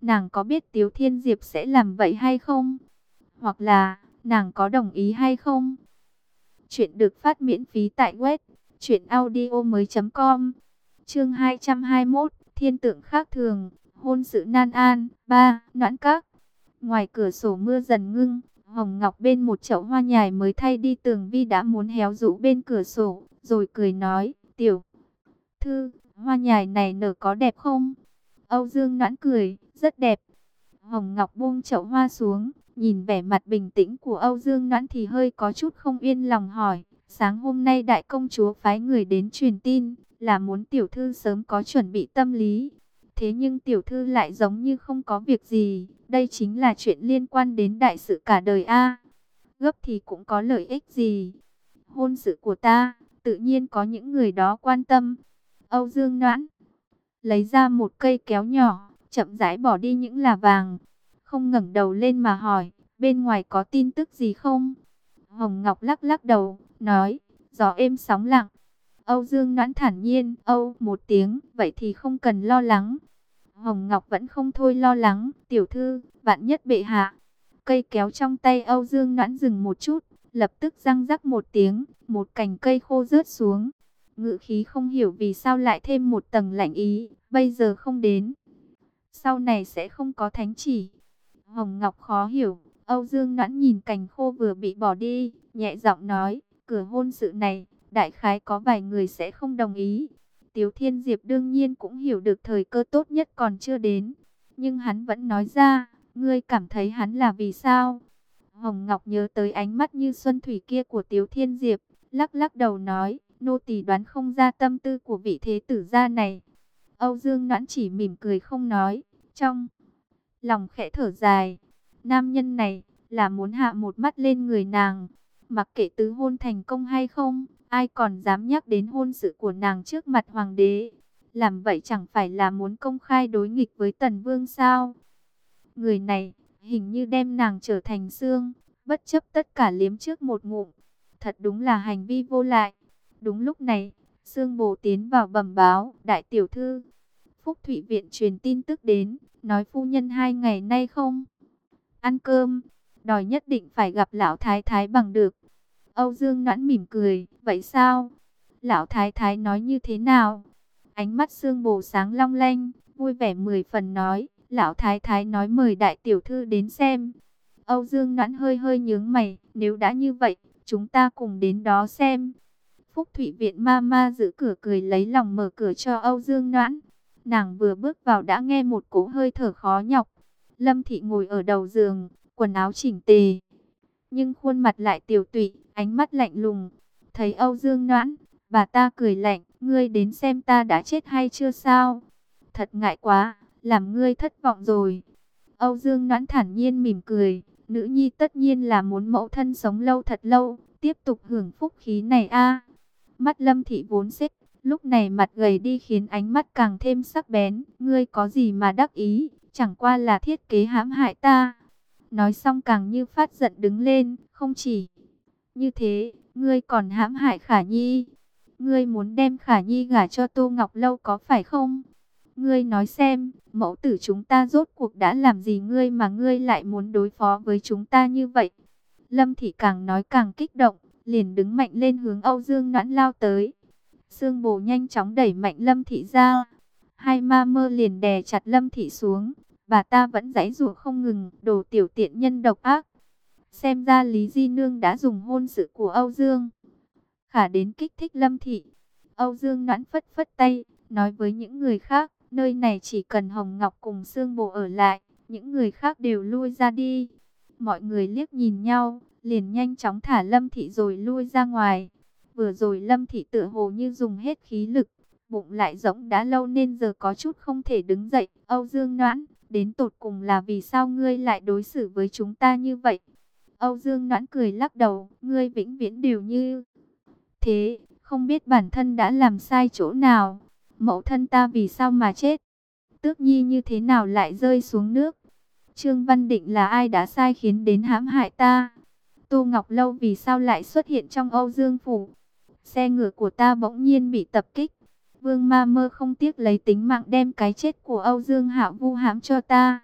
nàng có biết Tiếu Thiên Diệp sẽ làm vậy hay không? Hoặc là, nàng có đồng ý hay không? Chuyện được phát miễn phí tại web truyện audio mới chấm com. Chương hai trăm hai mươi mốt, Thiên tượng khác thường, hôn sự nan an. Ba, Noãn Các. Ngoài cửa sổ mưa dần ngưng, Hồng Ngọc bên một chậu hoa nhài mới thay đi tường vi đã muốn héo rũ bên cửa sổ, rồi cười nói, tiểu thư, hoa nhài này nở có đẹp không? Âu Dương Noãn cười, rất đẹp. Hồng Ngọc buông chậu hoa xuống, nhìn vẻ mặt bình tĩnh của Âu Dương Noãn thì hơi có chút không yên lòng hỏi, sáng hôm nay đại công chúa phái người đến truyền tin, là muốn tiểu thư sớm có chuẩn bị tâm lý. Thế nhưng tiểu thư lại giống như không có việc gì, đây chính là chuyện liên quan đến đại sự cả đời a. Gấp thì cũng có lợi ích gì? Hôn sự của ta, tự nhiên có những người đó quan tâm. Âu Dương Noãn lấy ra một cây kéo nhỏ, chậm rãi bỏ đi những là vàng, không ngẩng đầu lên mà hỏi, bên ngoài có tin tức gì không? Hồng Ngọc lắc lắc đầu, nói, gió êm sóng lặng. Âu Dương Noãn thản nhiên, âu một tiếng, vậy thì không cần lo lắng. Hồng Ngọc vẫn không thôi lo lắng, tiểu thư, vạn nhất bệ hạ. Cây kéo trong tay Âu Dương Noãn dừng một chút, lập tức răng rắc một tiếng, một cành cây khô rớt xuống. Ngự khí không hiểu vì sao lại thêm một tầng lạnh ý, bây giờ không đến, sau này sẽ không có thánh chỉ. Hồng Ngọc khó hiểu, Âu Dương Noãn nhìn cành khô vừa bị bỏ đi, nhẹ giọng nói, cửa hôn sự này, đại khái có vài người sẽ không đồng ý. Tiếu Thiên Diệp đương nhiên cũng hiểu được thời cơ tốt nhất còn chưa đến, nhưng hắn vẫn nói ra, ngươi cảm thấy hắn là vì sao? Hồng Ngọc nhớ tới ánh mắt như xuân thủy kia của Tiếu Thiên Diệp, lắc lắc đầu nói, nô tỳ đoán không ra tâm tư của vị thế tử gia này. Âu Dương Noãn chỉ mỉm cười không nói, trong lòng khẽ thở dài. Nam nhân này là muốn hạ một mắt lên người nàng, mặc kệ tứ hôn thành công hay không, ai còn dám nhắc đến hôn sự của nàng trước mặt hoàng đế. Làm vậy chẳng phải là muốn công khai đối nghịch với Tần Vương sao? Người này hình như đem nàng trở thành xương, bất chấp tất cả liếm trước một ngụm. Thật đúng là hành vi vô lại. Đúng lúc này, Sương Bồ tiến vào bẩm báo, đại tiểu thư, Phúc Thụy Viện truyền tin tức đến, nói phu nhân hai ngày nay không ăn cơm, đòi nhất định phải gặp lão thái thái bằng được. Âu Dương Noãn mỉm cười, vậy sao? Lão thái thái nói như thế nào? Ánh mắt Sương Bồ sáng long lanh, vui vẻ mười phần nói, lão thái thái nói mời đại tiểu thư đến xem. Âu Dương Noãn hơi hơi nhướng mày, nếu đã như vậy, chúng ta cùng đến đó xem. Phúc Thụy Viện ma ma giữ cửa cười lấy lòng mở cửa cho Âu Dương Noãn. Nàng vừa bước vào đã nghe một cỗ hơi thở khó nhọc. Lâm Thị ngồi ở đầu giường, quần áo chỉnh tề, nhưng khuôn mặt lại tiều tụy, ánh mắt lạnh lùng. Thấy Âu Dương Noãn, bà ta cười lạnh, ngươi đến xem ta đã chết hay chưa sao? Thật ngại quá, làm ngươi thất vọng rồi. Âu Dương Noãn thản nhiên mỉm cười, nữ nhi tất nhiên là muốn mẫu thân sống lâu thật lâu, tiếp tục hưởng phúc khí này a. Mắt Lâm Thị vốn xích, lúc này mặt gầy đi khiến ánh mắt càng thêm sắc bén. Ngươi có gì mà đắc ý, chẳng qua là thiết kế hãm hại ta. Nói xong càng như phát giận đứng lên, không chỉ như thế, ngươi còn hãm hại Khả Nhi. Ngươi muốn đem Khả Nhi gả cho Tô Ngọc Lâu có phải không? Ngươi nói xem, mẫu tử chúng ta rốt cuộc đã làm gì ngươi mà ngươi lại muốn đối phó với chúng ta như vậy? Lâm Thị càng nói càng kích động, liền đứng mạnh lên hướng Âu Dương Noãn lao tới. Sương Bồ nhanh chóng đẩy mạnh Lâm Thị ra. Hai ma mơ liền đè chặt Lâm Thị xuống. Bà ta vẫn giãy giụa không ngừng, đồ tiểu tiện nhân độc ác. Xem ra Lý Di Nương đã dùng hôn sự của Âu Dương Khả đến kích thích Lâm Thị. Âu Dương Noãn phất phất tay, nói với những người khác, nơi này chỉ cần Hồng Ngọc cùng Sương Bồ ở lại, những người khác đều lui ra đi. Mọi người liếc nhìn nhau, liền nhanh chóng thả Lâm Thị rồi lui ra ngoài. Vừa rồi Lâm Thị tựa hồ như dùng hết khí lực, bụng lại rỗng đã lâu nên giờ có chút không thể đứng dậy. Âu Dương Noãn, đến tột cùng là vì sao ngươi lại đối xử với chúng ta như vậy? Âu Dương Noãn cười lắc đầu, ngươi vĩnh viễn đều như thế, không biết bản thân đã làm sai chỗ nào. Mẫu thân ta vì sao mà chết? Tước Nhi như thế nào lại rơi xuống nước? Trương Văn Định là ai đã sai khiến đến hãm hại ta? Tô Ngọc Lâu vì sao lại xuất hiện trong Âu Dương Phủ? Xe ngựa của ta bỗng nhiên bị tập kích. Vương Ma Mơ không tiếc lấy tính mạng đem cái chết của Âu Dương Hạo vu hãm cho ta.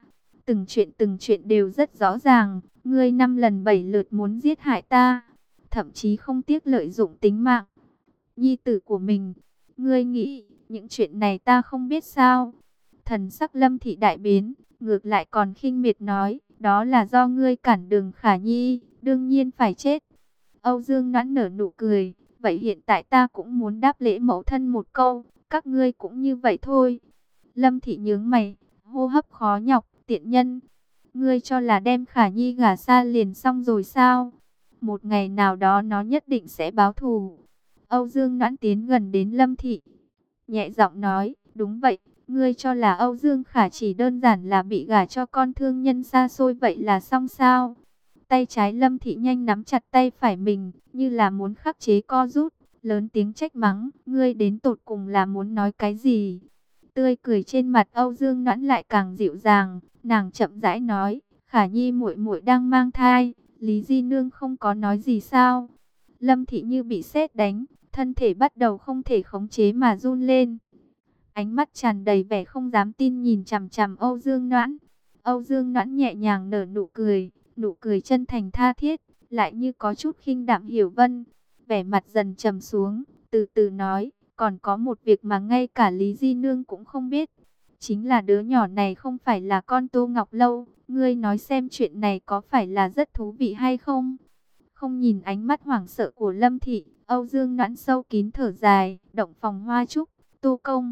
từng chuyện từng chuyện đều rất rõ ràng. Ngươi năm lần bảy lượt muốn giết hại ta, thậm chí không tiếc lợi dụng tính mạng nhi tử của mình. Ngươi nghĩ những chuyện này ta không biết sao? Thần sắc Lâm Thị đại biến, ngược lại còn khinh miệt nói, đó là do ngươi cản đường Khả Nhi, đương nhiên phải chết. Âu Dương Noãn nở nụ cười, vậy hiện tại ta cũng muốn đáp lễ mẫu thân một câu, các ngươi cũng như vậy thôi. Lâm Thị nhướng mày, hô hấp khó nhọc, tiện nhân. Ngươi cho là đem Khả Nhi gả xa liền xong rồi sao? Một ngày nào đó nó nhất định sẽ báo thù. Âu Dương Noãn tiến gần đến Lâm Thị, nhẹ giọng nói, đúng vậy, ngươi cho là Âu Dương Khả chỉ đơn giản là bị gả cho con thương nhân xa xôi vậy là xong sao? Tay trái Lâm Thị nhanh nắm chặt tay phải mình, như là muốn khắc chế co rút, lớn tiếng trách mắng, ngươi đến tột cùng là muốn nói cái gì? Tươi cười trên mặt Âu Dương Noãn lại càng dịu dàng, nàng chậm rãi nói, Khả Nhi muội muội đang mang thai, Lý Di Nương không có nói gì sao? Lâm Thị như bị sét đánh, thân thể bắt đầu không thể khống chế mà run lên. Ánh mắt tràn đầy vẻ không dám tin nhìn chằm chằm Âu Dương Noãn. Âu Dương Noãn nhẹ nhàng nở nụ cười, nụ cười chân thành tha thiết, lại như có chút khinh đạm hiểu vân. Vẻ mặt dần trầm xuống, từ từ nói, còn có một việc mà ngay cả Lý Di Nương cũng không biết. Chính là đứa nhỏ này không phải là con Tô Ngọc Lâu. Ngươi nói xem chuyện này có phải là rất thú vị hay không? Không nhìn ánh mắt hoảng sợ của Lâm Thị, Âu Dương Noãn sâu kín thở dài, động phòng hoa trúc, Tô công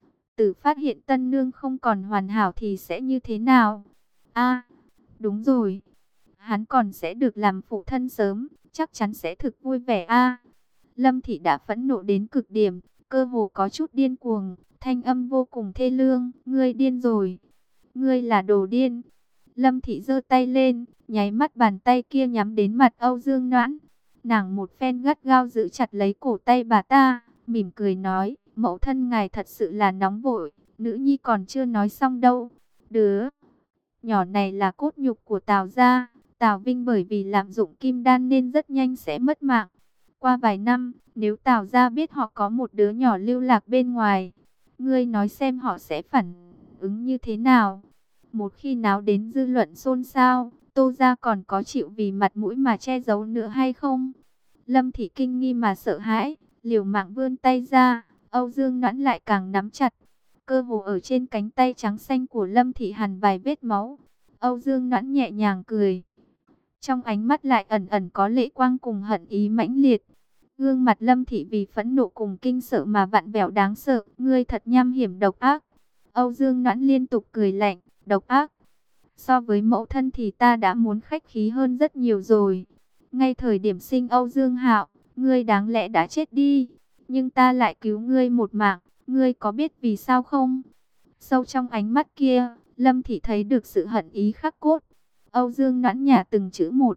tử phát hiện tân nương không còn hoàn hảo thì sẽ như thế nào? A, đúng rồi, hắn còn sẽ được làm phụ thân sớm, chắc chắn sẽ thực vui vẻ a. Lâm Thị đã phẫn nộ đến cực điểm, cơ hồ có chút điên cuồng, thanh âm vô cùng thê lương, ngươi điên rồi, ngươi là đồ điên. Lâm Thị giơ tay lên, nháy mắt bàn tay kia nhắm đến mặt Âu Dương Noãn. Nàng một phen gắt gao giữ chặt lấy cổ tay bà ta, mỉm cười nói, mẫu thân ngài thật sự là nóng vội, nữ nhi còn chưa nói xong đâu. Đứa nhỏ này là cốt nhục của Tào gia, Tào Vinh bởi vì lạm dụng kim đan nên rất nhanh sẽ mất mạng. Qua vài năm, nếu Tào gia biết họ có một đứa nhỏ lưu lạc bên ngoài, ngươi nói xem họ sẽ phản ứng như thế nào? Một khi náo đến dư luận xôn xao, Tô gia còn có chịu vì mặt mũi mà che giấu nữa hay không? Lâm Thị kinh nghi mà sợ hãi, liều mạng vươn tay ra, Âu Dương Noãn lại càng nắm chặt. Cơ hồ ở trên cánh tay trắng xanh của Lâm Thị hằn vài vết máu. Âu Dương Noãn nhẹ nhàng cười, trong ánh mắt lại ẩn ẩn có lệ quang cùng hận ý mãnh liệt. Gương mặt Lâm Thị vì phẫn nộ cùng kinh sợ mà vặn vẹo đáng sợ, ngươi thật nham hiểm độc ác. Âu Dương Noãn liên tục cười lạnh, độc ác. So với mẫu thân thì ta đã muốn khách khí hơn rất nhiều rồi. Ngay thời điểm sinh Âu Dương Hạo, ngươi đáng lẽ đã chết đi, nhưng ta lại cứu ngươi một mạng, ngươi có biết vì sao không? Sâu trong ánh mắt kia, Lâm Thị thấy được sự hận ý khắc cốt. Âu Dương Noãn nhả từng chữ một.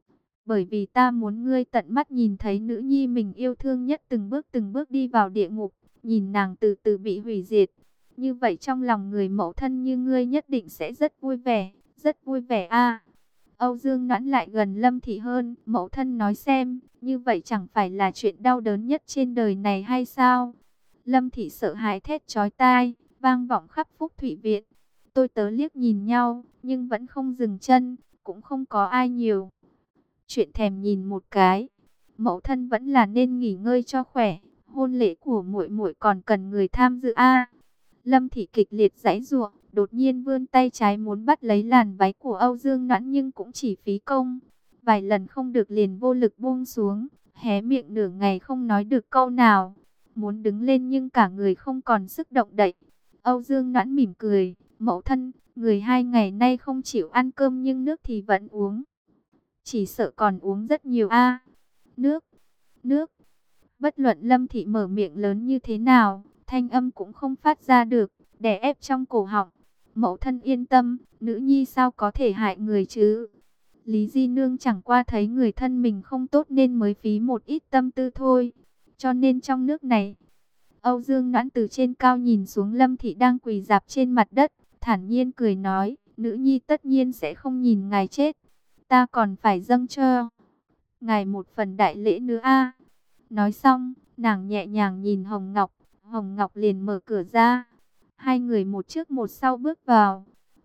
Bởi vì ta muốn ngươi tận mắt nhìn thấy nữ nhi mình yêu thương nhất từng bước từng bước đi vào địa ngục, nhìn nàng từ từ bị hủy diệt. Như vậy trong lòng người mẫu thân như ngươi nhất định sẽ rất vui vẻ, rất vui vẻ a. Âu Dương Noãn lại gần Lâm Thị hơn, mẫu thân nói xem, như vậy chẳng phải là chuyện đau đớn nhất trên đời này hay sao? Lâm Thị sợ hãi thét chói tai, vang vọng khắp Phúc Thụy Viện. Tôi tớ liếc nhìn nhau, nhưng vẫn không dừng chân, cũng không có ai nhiều chuyện thèm nhìn một cái. Mẫu thân vẫn là nên nghỉ ngơi cho khỏe, hôn lễ của muội muội còn cần người tham dự a. Lâm Thị kịch liệt giãy giụa, đột nhiên vươn tay trái muốn bắt lấy làn váy của Âu Dương Noãn nhưng cũng chỉ phí công. Vài lần không được liền vô lực buông xuống, hé miệng nửa ngày không nói được câu nào. Muốn đứng lên nhưng cả người không còn sức động đậy. Âu Dương Noãn mỉm cười, mẫu thân, người hai ngày nay không chịu ăn cơm nhưng nước thì vẫn uống. Chỉ sợ còn uống rất nhiều a. Nước, nước. Bất luận Lâm Thị mở miệng lớn như thế nào, thanh âm cũng không phát ra được, đè ép trong cổ họng. Mẫu thân yên tâm, nữ nhi sao có thể hại người chứ? Lý Di Nương chẳng qua thấy người thân mình không tốt nên mới phí một ít tâm tư thôi. Cho nên trong nước này, Âu Dương Noãn từ trên cao nhìn xuống Lâm Thị đang quỳ rạp trên mặt đất, thản nhiên cười nói, nữ nhi tất nhiên sẽ không nhìn ngài chết. Ta còn phải dâng cho ngài một phần đại lễ nữa a. Nói xong, nàng nhẹ nhàng nhìn Hồng Ngọc, Hồng Ngọc liền mở cửa ra. Hai người một trước một sau bước vào.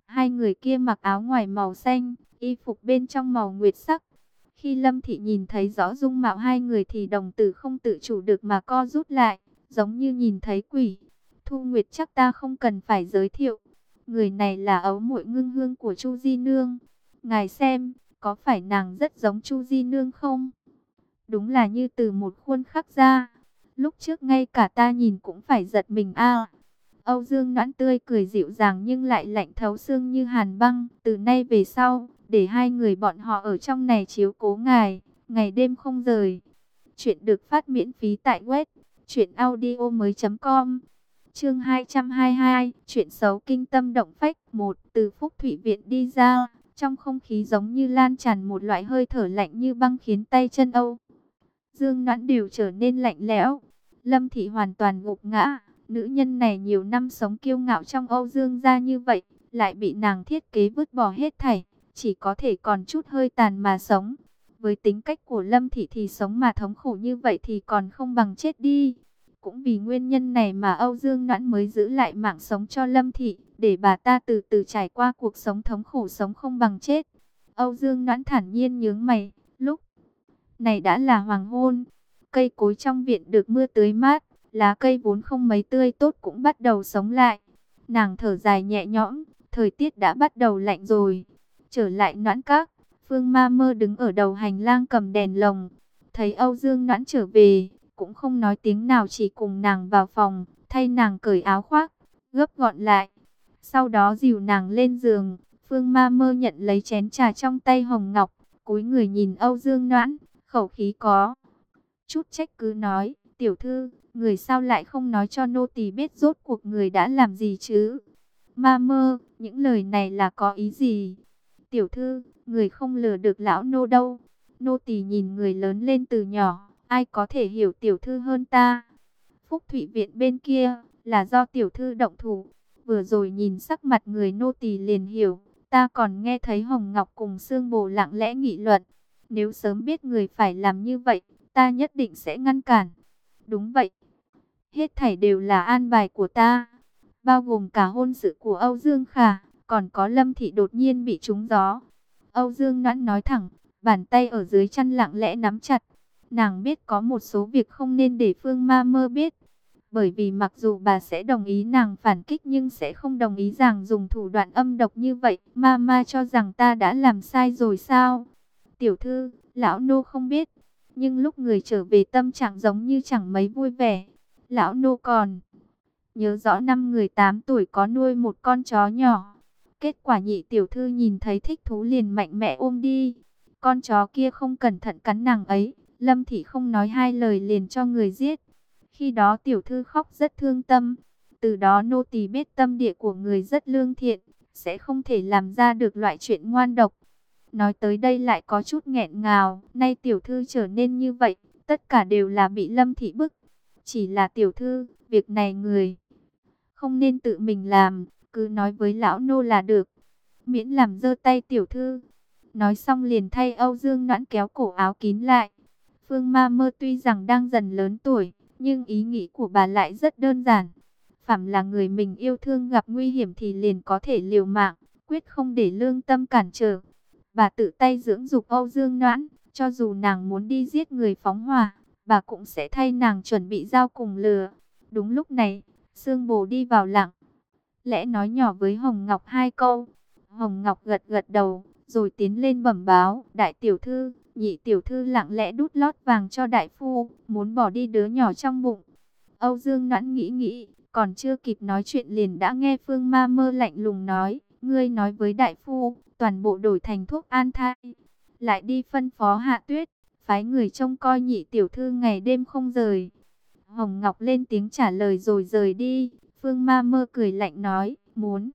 Hai người kia mặc áo ngoài màu xanh, y phục bên trong màu nguyệt sắc. Khi Lâm Thị nhìn thấy rõ dung mạo hai người thì đồng tử không tự chủ được mà co rút lại, giống như nhìn thấy quỷ. Thu Nguyệt chắc ta không cần phải giới thiệu. Người này là ấu muội Ngưng Hương của Chu Di Nương. Ngài xem, có phải nàng rất giống Chu Di Nương không? Đúng là như từ một khuôn khắc ra. Lúc trước ngay cả ta nhìn cũng phải giật mình a. Âu Dương Noãn tươi cười dịu dàng nhưng lại lạnh thấu xương như hàn băng. Từ nay về sau, để hai người bọn họ ở trong này chiếu cố ngài, ngày đêm không rời. Chuyện được phát miễn phí tại web truyện audio mới chấm com. Chương hai trăm hai mươi hai, chuyện xấu kinh tâm động phách. Một, từ Phúc Thụy Viện đi ra, trong không khí giống như lan tràn một loại hơi thở lạnh như băng khiến tay chân Âu Dương Noãn đều trở nên lạnh lẽo. Lâm Thị hoàn toàn gục ngã. Nữ nhân này nhiều năm sống kiêu ngạo trong Âu Dương gia như vậy, lại bị nàng thiết kế vứt bỏ hết thảy, chỉ có thể còn chút hơi tàn mà sống. Với tính cách của Lâm Thị thì sống mà thống khổ như vậy thì còn không bằng chết đi. Cũng vì nguyên nhân này mà Âu Dương Noãn mới giữ lại mạng sống cho Lâm Thị, để bà ta từ từ trải qua cuộc sống thống khổ sống không bằng chết. Âu Dương Noãn thản nhiên nhướng mày, lúc này đã là hoàng hôn, cây cối trong viện được mưa tưới mát, lá cây vốn không mấy tươi tốt cũng bắt đầu sống lại. Nàng thở dài nhẹ nhõm, thời tiết đã bắt đầu lạnh rồi. Trở lại Noãn Các, Phương Ma Mơ đứng ở đầu hành lang cầm đèn lồng, thấy Âu Dương Noãn trở về, cũng không nói tiếng nào, chỉ cùng nàng vào phòng, thay nàng cởi áo khoác, gấp gọn lại. Sau đó dìu nàng lên giường. Phương Ma Mơ nhận lấy chén trà trong tay Hồng Ngọc, cúi người nhìn Âu Dương Noãn, khẩu khí có chút trách cứ nói, tiểu thư, người sao lại không nói cho nô tỳ biết rốt cuộc người đã làm gì chứ? Ma Mơ, những lời này là có ý gì? Tiểu thư, người không lừa được lão nô đâu. Nô tỳ nhìn người lớn lên từ nhỏ, ai có thể hiểu tiểu thư hơn ta? Phúc Thụy Viện bên kia, là do tiểu thư động thủ. Vừa rồi nhìn sắc mặt người nô tỳ liền hiểu. Ta còn nghe thấy Hồng Ngọc cùng Sương Bồ lặng lẽ nghị luận. Nếu sớm biết người phải làm như vậy, ta nhất định sẽ ngăn cản. Đúng vậy, hết thảy đều là an bài của ta, bao gồm cả hôn sự của Âu Dương Khả, còn có Lâm Thị đột nhiên bị trúng gió. Âu Dương Noãn nói thẳng, bàn tay ở dưới chăn lặng lẽ nắm chặt. Nàng biết có một số việc không nên để Phương Ma Mơ biết, bởi vì mặc dù bà sẽ đồng ý nàng phản kích nhưng sẽ không đồng ý rằng dùng thủ đoạn âm độc như vậy. Ma Ma cho rằng ta đã làm sai rồi sao? Tiểu thư, lão nô không biết, nhưng lúc người trở về tâm trạng giống như chẳng mấy vui vẻ. Lão nô còn nhớ rõ năm người tám tuổi có nuôi một con chó nhỏ. Kết quả nhị tiểu thư nhìn thấy thích thú liền mạnh mẽ ôm đi. Con chó kia không cẩn thận cắn nàng ấy. Lâm Thị không nói hai lời liền cho người giết. Khi đó tiểu thư khóc rất thương tâm. Từ đó nô tỳ biết tâm địa của người rất lương thiện, sẽ không thể làm ra được loại chuyện ngoan độc. Nói tới đây lại có chút nghẹn ngào. Nay tiểu thư trở nên như vậy, tất cả đều là bị Lâm Thị bức. Chỉ là tiểu thư, việc này người không nên tự mình làm, cứ nói với lão nô là được, miễn làm giơ tay tiểu thư. Nói xong liền thay Âu Dương Noãn kéo cổ áo kín lại. Phương Ma Mơ tuy rằng đang dần lớn tuổi, nhưng ý nghĩ của bà lại rất đơn giản. Phàm là người mình yêu thương gặp nguy hiểm thì liền có thể liều mạng, quyết không để lương tâm cản trở. Bà tự tay dưỡng dục Âu Dương Noãn, cho dù nàng muốn đi giết người phóng hỏa, bà cũng sẽ thay nàng chuẩn bị dao cùng lửa. Đúng lúc này, Sương Bồ đi vào lặng lẽ nói nhỏ với Hồng Ngọc hai câu. Hồng Ngọc gật gật đầu, rồi tiến lên bẩm báo, đại tiểu thư, nhị tiểu thư lặng lẽ đút lót vàng cho đại phu, muốn bỏ đi đứa nhỏ trong bụng. Âu Dương Noãn nghĩ nghĩ, còn chưa kịp nói chuyện liền đã nghe Phương Ma Mơ lạnh lùng nói, ngươi nói với đại phu, toàn bộ đổi thành thuốc an thai. Lại đi phân phó Hạ Tuyết, phái người trông coi nhị tiểu thư ngày đêm không rời. Hồng Ngọc lên tiếng trả lời rồi rời đi. Phương Ma Mơ cười lạnh nói, muốn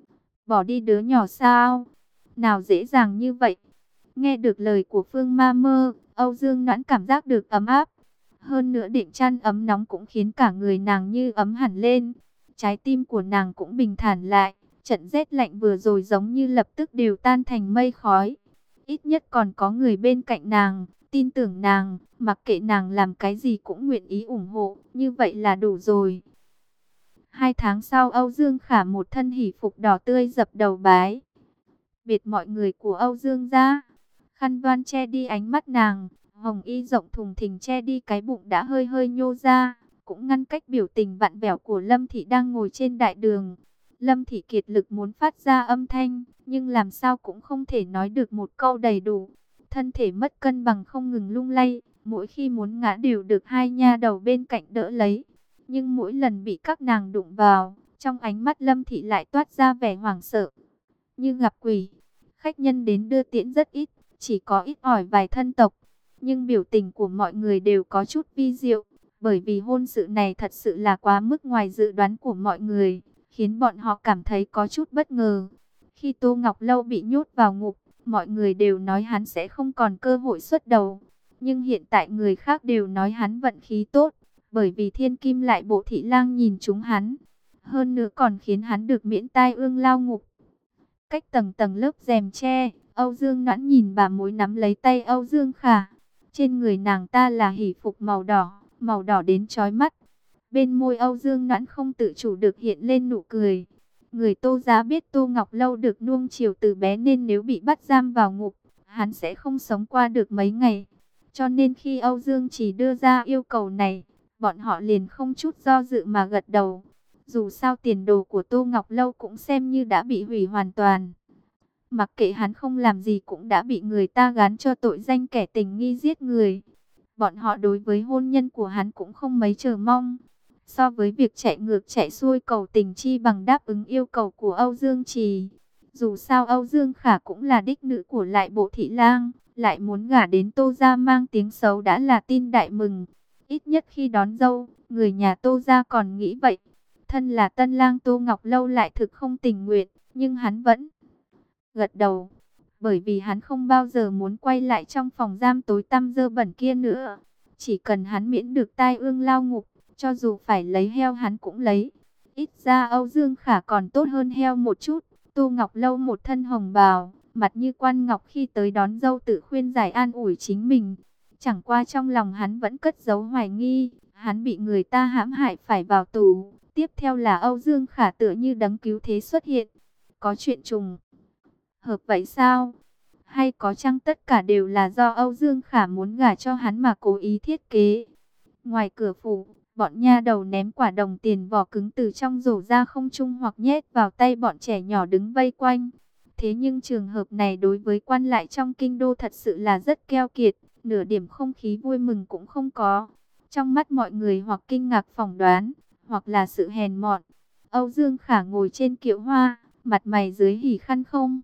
bỏ đi đứa nhỏ sao? Nào dễ dàng như vậy. Nghe được lời của Phương Ma Mơ, Âu Dương Noãn cảm giác được ấm áp. Hơn nữa đệm chăn ấm nóng cũng khiến cả người nàng như ấm hẳn lên. Trái tim của nàng cũng bình thản lại. Trận rét lạnh vừa rồi giống như lập tức đều tan thành mây khói. Ít nhất còn có người bên cạnh nàng, tin tưởng nàng, mặc kệ nàng làm cái gì cũng nguyện ý ủng hộ, như vậy là đủ rồi. Hai tháng sau, Âu Dương Khả một thân hỷ phục đỏ tươi dập đầu bái biệt mọi người của Âu Dương gia. Khăn voan che đi ánh mắt nàng, hồng y rộng thùng thình che đi cái bụng đã hơi hơi nhô ra, cũng ngăn cách biểu tình vặn vẹo của Lâm Thị đang ngồi trên đại đường. Lâm Thị kiệt lực muốn phát ra âm thanh, nhưng làm sao cũng không thể nói được một câu đầy đủ. Thân thể mất cân bằng không ngừng lung lay, mỗi khi muốn ngã đều được hai nha đầu bên cạnh đỡ lấy. Nhưng mỗi lần bị các nàng đụng vào, trong ánh mắt Lâm Thị lại toát ra vẻ hoảng sợ, như gặp quỷ. Khách nhân đến đưa tiễn rất ít, chỉ có ít ỏi vài thân tộc. Nhưng biểu tình của mọi người đều có chút vi diệu, bởi vì hôn sự này thật sự là quá mức ngoài dự đoán của mọi người, khiến bọn họ cảm thấy có chút bất ngờ. Khi Tô Ngọc Lâu bị nhốt vào ngục, mọi người đều nói hắn sẽ không còn cơ hội xuất đầu. Nhưng hiện tại người khác đều nói hắn vận khí tốt, bởi vì thiên kim lại bộ thị lang nhìn trúng hắn. Hơn nữa còn khiến hắn được miễn tai ương lao ngục. Cách tầng tầng lớp rèm tre, Âu Dương Noãn nhìn bà mối nắm lấy tay Âu Dương Khả. Trên người nàng ta là hỷ phục màu đỏ, màu đỏ đến chói mắt. Bên môi Âu Dương Noãn không tự chủ được hiện lên nụ cười. Người Tô gia biết Tô Ngọc Lâu được nuông chiều từ bé nên nếu bị bắt giam vào ngục, hắn sẽ không sống qua được mấy ngày. Cho nên khi Âu Dương chỉ đưa ra yêu cầu này, bọn họ liền không chút do dự mà gật đầu. Dù sao tiền đồ của Tô Ngọc Lâu cũng xem như đã bị hủy hoàn toàn. Mặc kệ hắn không làm gì cũng đã bị người ta gán cho tội danh kẻ tình nghi giết người. Bọn họ đối với hôn nhân của hắn cũng không mấy chờ mong. So với việc chạy ngược chạy xuôi cầu tình chi bằng đáp ứng yêu cầu của Âu Dương Trì. Dù sao Âu Dương Khả cũng là đích nữ của lại bộ thị lang, lại muốn gả đến Tô gia mang tiếng xấu đã là tin đại mừng. Ít nhất khi đón dâu, người nhà Tô gia còn nghĩ vậy. Thân là tân lang Tô Ngọc Lâu lại thực không tình nguyện, nhưng hắn vẫn gật đầu. Bởi vì hắn không bao giờ muốn quay lại trong phòng giam tối tăm dơ bẩn kia nữa. Chỉ cần hắn miễn được tai ương lao ngục, cho dù phải lấy heo hắn cũng lấy. Ít ra Âu Dương Khả còn tốt hơn heo một chút. Tô Ngọc Lâu một thân hồng bào, mặt như quan ngọc khi tới đón dâu tự khuyên giải an ủi chính mình. Chẳng qua trong lòng hắn vẫn cất giấu hoài nghi, hắn bị người ta hãm hại phải vào tù. Tiếp theo là Âu Dương Khả tựa như đấng cứu thế xuất hiện. Có chuyện trùng hợp vậy sao? Hay có chăng tất cả đều là do Âu Dương Khả muốn gả cho hắn mà cố ý thiết kế? Ngoài cửa phủ, bọn nha đầu ném quả đồng tiền vỏ cứng từ trong rổ ra không trung hoặc nhét vào tay bọn trẻ nhỏ đứng vây quanh. Thế nhưng trường hợp này đối với quan lại trong kinh đô thật sự là rất keo kiệt, nửa điểm không khí vui mừng cũng không có. Trong mắt mọi người hoặc kinh ngạc phỏng đoán, hoặc là sự hèn mọn. Âu Dương Khả ngồi trên kiệu hoa, mặt mày dưới hỉ khăn không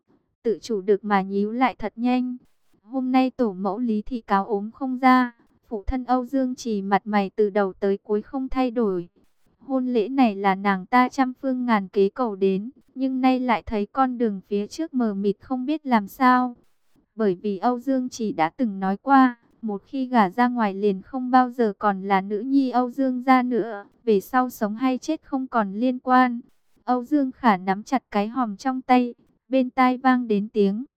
tự chủ được mà nhíu lại thật nhanh. Hôm nay tổ mẫu Lý Thị cáo ốm không ra, phụ thân Âu Dương Trì mặt mày từ đầu tới cuối không thay đổi. Hôn lễ này là nàng ta trăm phương ngàn kế cầu đến, nhưng nay lại thấy con đường phía trước mờ mịt không biết làm sao. Bởi vì Âu Dương Trì đã từng nói qua, một khi gả ra ngoài liền không bao giờ còn là nữ nhi Âu Dương gia nữa, về sau sống hay chết không còn liên quan. Âu Dương Khả nắm chặt cái hòm trong tay, bên tai vang đến tiếng